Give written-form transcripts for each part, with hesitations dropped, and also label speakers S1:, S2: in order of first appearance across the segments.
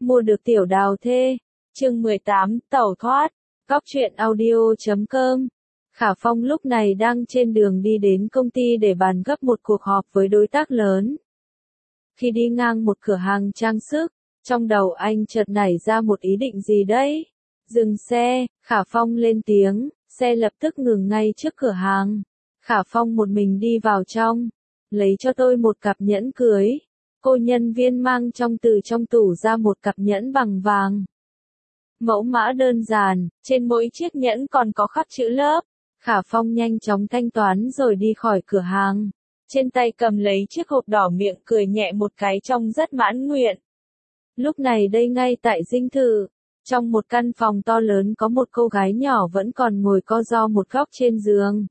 S1: Mua được tiểu đào thê. Chương 18, tẩu thoát. Cóc truyện audio.com. Khả Phong lúc này đang trên đường đi đến công ty để bàn gấp một cuộc họp với đối tác lớn. Khi đi ngang một cửa hàng trang sức, trong đầu anh chợt nảy ra một ý định gì đấy. Dừng xe, Khả Phong lên tiếng, xe lập tức ngừng ngay trước cửa hàng. Khả Phong một mình đi vào trong, lấy cho tôi một cặp nhẫn cưới. Cô nhân viên mang từ trong tủ ra một cặp nhẫn bằng vàng. Mẫu mã đơn giản, trên mỗi chiếc nhẫn còn có khắc chữ lớp. Khả Phong nhanh chóng thanh toán rồi đi khỏi cửa hàng. Trên tay cầm lấy chiếc hộp đỏ, miệng cười nhẹ một cái trông rất mãn nguyện. Lúc này đây ngay tại dinh thự, trong một căn phòng to lớn có một cô gái nhỏ vẫn còn ngồi co ro một góc trên giường.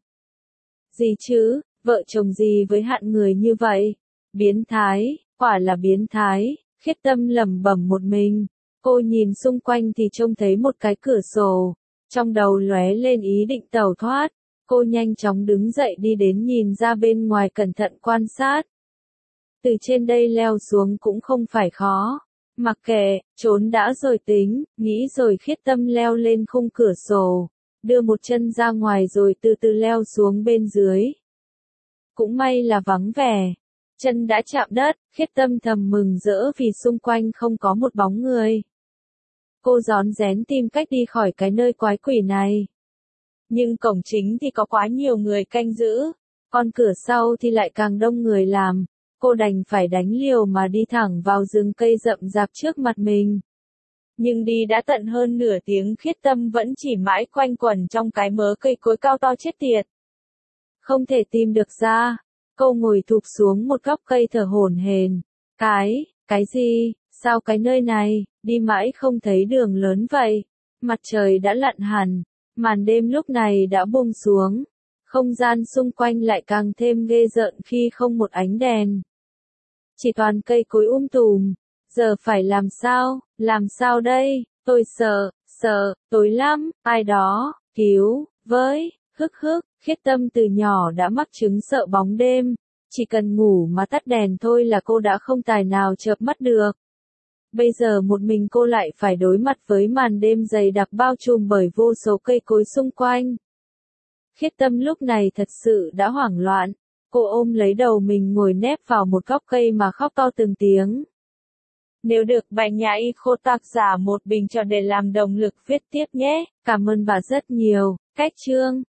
S1: Gì chứ, vợ chồng gì với hạng người như vậy? Biến thái, quả là biến thái, Khiết Tâm lẩm bẩm một mình. Cô nhìn xung quanh thì trông thấy một cái cửa sổ. Trong đầu lóe lên ý định tẩu thoát. Cô nhanh chóng đứng dậy đi đến nhìn ra bên ngoài cẩn thận quan sát. Từ trên đây leo xuống cũng không phải khó. Mặc kệ, trốn đã rồi tính, nghĩ rồi Khiết Tâm leo lên khung cửa sổ. Đưa một chân ra ngoài rồi từ từ leo xuống bên dưới. Cũng may là vắng vẻ. Chân đã chạm đất, Khiết Tâm thầm mừng rỡ vì xung quanh không có một bóng người. Cô rón rén tìm cách đi khỏi cái nơi quái quỷ này. Nhưng cổng chính thì có quá nhiều người canh giữ, còn cửa sau thì lại càng đông người làm. Cô đành phải đánh liều mà đi thẳng vào rừng cây rậm rạp trước mặt mình. Nhưng đi đã tận hơn nửa tiếng, Khiết Tâm vẫn chỉ mãi quanh quẩn trong cái mớ cây cối cao to chết tiệt. Không thể tìm được ra. Cô ngồi thụp xuống một góc cây thở hổn hển. Cái gì, sao cái nơi này, đi mãi không thấy đường lớn vậy? Mặt trời đã lặn hẳn, màn đêm lúc này đã buông xuống. Không gian xung quanh lại càng thêm ghê rợn khi không một ánh đèn. Chỉ toàn cây cối tùm. Giờ phải làm sao đây? Tôi sợ, tối lắm, ai đó, cứu, với, Khiết Tâm từ nhỏ đã mắc chứng sợ bóng đêm. Chỉ cần ngủ mà tắt đèn thôi là cô đã không tài nào chợp mắt được. Bây giờ một mình cô lại phải đối mặt với màn đêm dày đặc bao trùm bởi vô số cây cối xung quanh. Khiết Tâm lúc này thật sự đã hoảng loạn. Cô ôm lấy đầu mình ngồi nép vào một góc cây mà khóc to từng tiếng. Nếu được Bạch Nhã Y Khô tác giả một bình trà để làm động lực viết tiếp nhé. Cảm ơn bà rất nhiều. Cách chương